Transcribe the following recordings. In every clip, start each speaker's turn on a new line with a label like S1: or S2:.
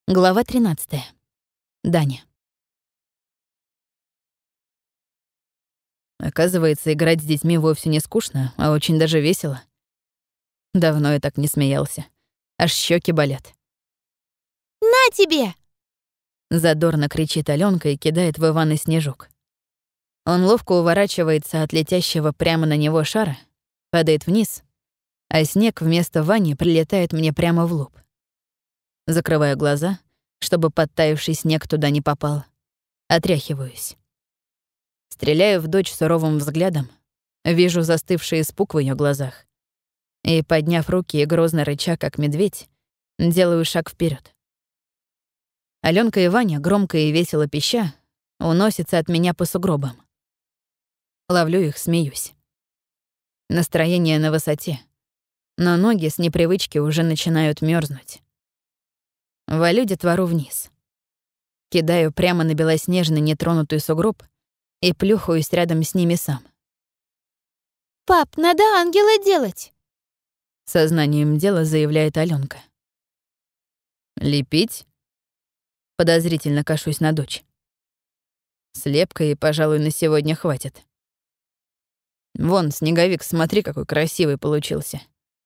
S1: Глава 13. Даня. Оказывается, играть с детьми вовсе не скучно, а очень даже весело. Давно я так не смеялся. Аж щеки болят.
S2: «На тебе!»
S1: Задорно кричит Алёнка и кидает в Ивана снежок. Он ловко уворачивается от летящего прямо на него шара, падает вниз, а снег вместо Вани прилетает мне прямо в лоб. Закрываю глаза, чтобы подтаявший снег туда не попал. Отряхиваюсь. Стреляю в дочь суровым взглядом, вижу застывший испуг в ее глазах. И, подняв руки и грозно рыча, как медведь, делаю шаг вперед. Алёнка и Ваня, громко и весело пища, уносятся от меня по сугробам. Ловлю их, смеюсь. Настроение на высоте, но ноги с непривычки уже начинают мерзнуть. Валю детвору вниз. Кидаю прямо на белоснежный нетронутый сугроб и плюхаюсь рядом с ними сам.
S2: «Пап, надо ангела делать!»
S1: Сознанием дела заявляет Алёнка. «Лепить?» Подозрительно кашусь на дочь. Слепкой, пожалуй, на сегодня хватит. Вон, снеговик, смотри, какой красивый получился.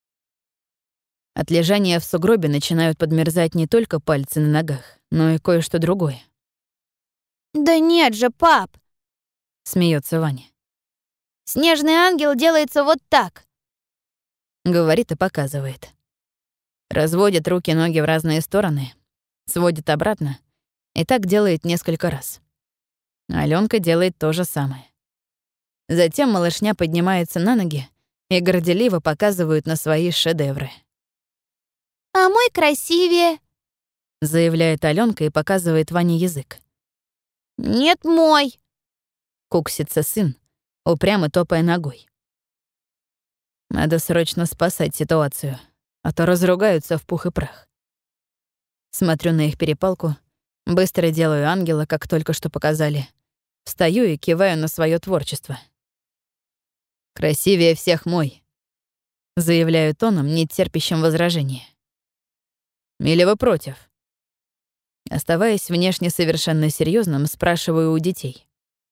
S1: От лежания в сугробе начинают подмерзать не только пальцы на ногах, но и кое-что другое.
S2: «Да нет же, пап!
S1: Смеется Ваня.
S2: Снежный ангел делается вот так!»
S1: Говорит и показывает. Разводит руки-ноги в разные стороны, сводит обратно и так делает несколько раз. Алёнка делает то же самое. Затем малышня поднимается на ноги и горделиво показывают на свои шедевры.
S2: «А мой красивее!»
S1: Заявляет Алёнка и показывает Ване язык.
S2: «Нет, мой!»
S1: Куксится сын, упрямо топая ногой. Надо срочно спасать ситуацию, а то разругаются в пух и прах. Смотрю на их перепалку, быстро делаю ангела, как только что показали. Встаю и киваю на свое творчество. «Красивее всех мой», — заявляю тоном, не терпящим возражения. «Или вы против?» Оставаясь внешне совершенно серьезным, спрашиваю у детей.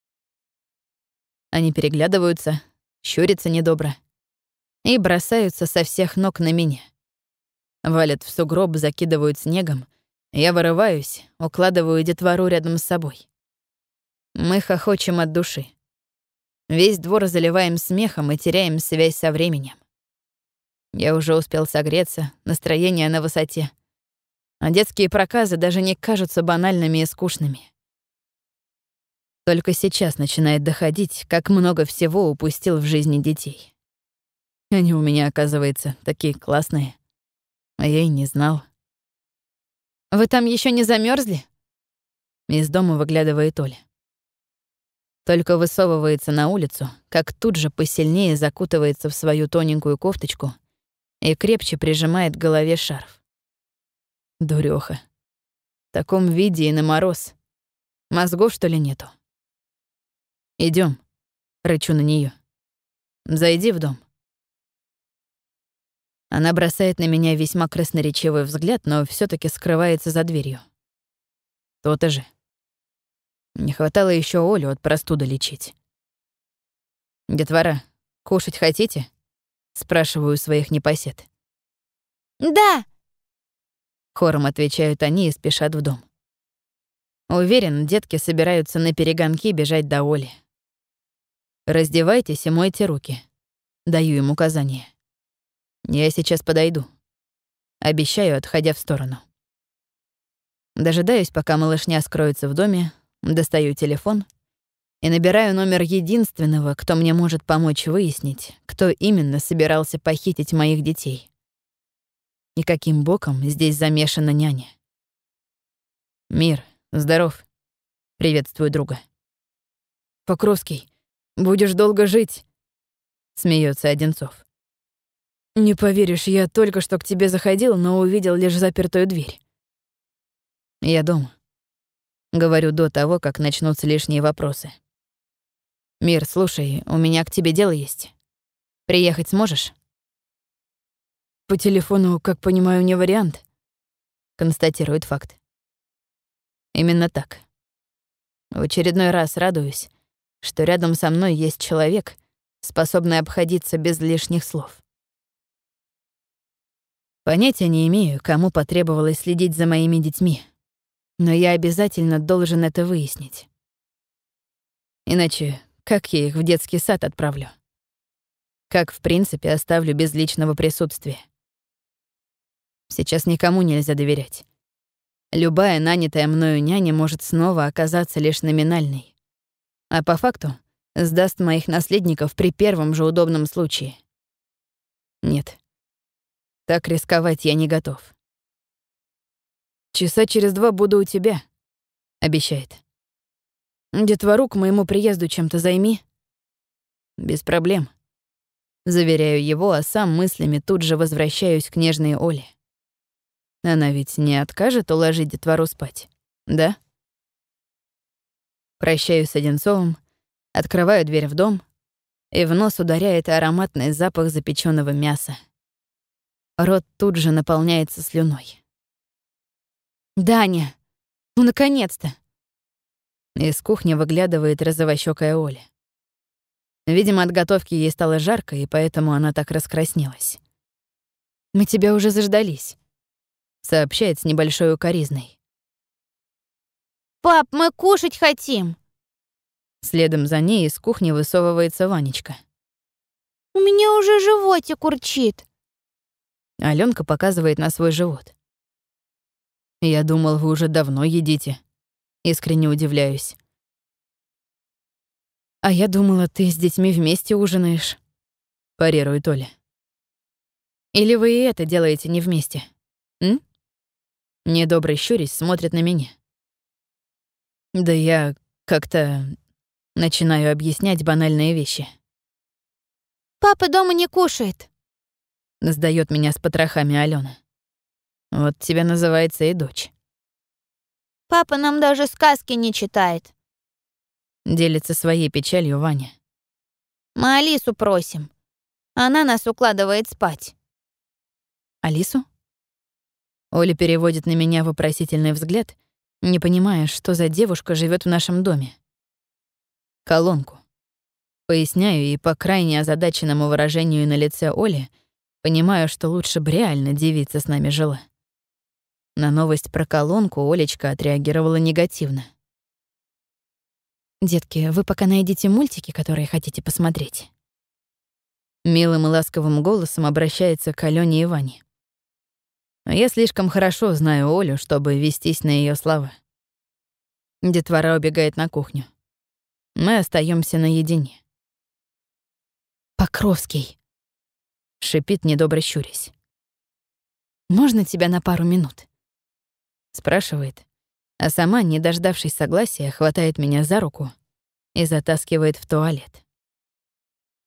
S1: Они переглядываются, щурятся недобро и бросаются со всех ног на меня. Валят в сугроб, закидывают снегом. Я вырываюсь, укладываю детвору рядом с собой. Мы хохочем от души. Весь двор заливаем смехом и теряем связь со временем. Я уже успел согреться, настроение на высоте. А детские проказы даже не кажутся банальными и скучными. Только сейчас начинает доходить, как много всего упустил в жизни детей. Они у меня, оказывается, такие классные. А я и не знал.
S2: «Вы там еще не замерзли?
S1: Из дома выглядывает Оля. Только высовывается на улицу, как тут же посильнее закутывается в свою тоненькую кофточку и крепче прижимает к голове шарф. Дурёха. В таком виде и на мороз. Мозгов, что ли, нету? Идём, рычу на неё. Зайди в дом. Она бросает на меня весьма красноречивый взгляд, но всё-таки скрывается за дверью. То-то же. Не хватало ещё Олю от простуды лечить. «Детвора, кушать хотите?» — спрашиваю своих непосед.
S2: «Да!»
S1: — хором отвечают они и спешат в дом. Уверен, детки собираются на перегонки бежать до Оли. «Раздевайтесь и мойте руки», — даю им указание. «Я сейчас подойду», — обещаю, отходя в сторону. Дожидаюсь, пока малышня скроется в доме, достаю телефон и набираю номер единственного, кто мне может помочь выяснить, кто именно собирался похитить моих детей. И каким боком здесь замешана няня. «Мир, здоров», — приветствую друга. «Покровский, будешь долго жить», — смеется Одинцов. «Не поверишь, я только что к тебе заходил, но увидел лишь запертую дверь». «Я дома», — говорю до того, как начнутся лишние вопросы. «Мир, слушай, у меня к тебе дело есть. Приехать сможешь?» «По телефону, как понимаю, не вариант», — констатирует факт. Именно так. В очередной раз радуюсь, что рядом со мной есть человек, способный обходиться без лишних слов. Понятия не имею, кому потребовалось следить за моими детьми, но я обязательно должен это выяснить. Иначе как я их в детский сад отправлю? Как, в принципе, оставлю без личного присутствия? Сейчас никому нельзя доверять. Любая нанятая мною няня может снова оказаться лишь номинальной, а по факту сдаст моих наследников при первом же удобном случае. Нет, так рисковать я не готов. «Часа через 2 буду у тебя», — обещает. «Детвору к моему приезду чем-то займи». «Без проблем», — заверяю его, а сам мыслями тут же возвращаюсь к нежной Оле. Она ведь не откажет уложить детвору спать, да? Прощаюсь с Одинцовым, открываю дверь в дом, и в нос ударяет ароматный запах запеченного мяса. Рот тут же наполняется слюной.
S2: «Даня, ну наконец-то!»
S1: Из кухни выглядывает розовощёкая Оля. Видимо, от готовки ей стало жарко, и поэтому она так раскраснелась. «Мы тебя уже заждались», — сообщает с небольшой укоризной.
S2: «Пап, мы кушать хотим!»
S1: Следом за ней из кухни высовывается Ванечка.
S2: «У меня уже животик урчит!»
S1: Алёнка показывает на свой живот. «Я думал, вы уже давно едите». Искренне удивляюсь. «А я думала, ты с детьми вместе ужинаешь», — парирует Оля. «Или вы и это делаете не вместе, м?» Недобро щурясь смотрит на меня. Да я как-то начинаю объяснять банальные вещи.
S2: «Папа дома не кушает»,
S1: — сдаёт меня с потрохами Алёна. Вот тебя называется и дочь.
S2: «Папа нам даже сказки не читает.
S1: Делится своей печалью Ваня.
S2: Мы Алису просим. Она нас укладывает спать».
S1: Алису? Оля переводит на меня вопросительный взгляд, не понимая, что за девушка живет в нашем доме. Колонку. Поясняю, и по крайне озадаченному выражению на лице Оли понимаю, что лучше бы реально девица с нами жила. На новость про колонку Олечка отреагировала негативно. «Детки, вы пока найдите мультики, которые хотите посмотреть». Милым и ласковым голосом обращается к Алёне и Ване. Но я слишком хорошо знаю Олю, чтобы вестись на её слова. Детвора убегает на кухню. Мы остаёмся наедине. «Покровский», — шипит, недобро щурясь. «Можно тебя на пару минут?» Спрашивает, а сама, не дождавшись согласия, хватает меня за руку и затаскивает в туалет.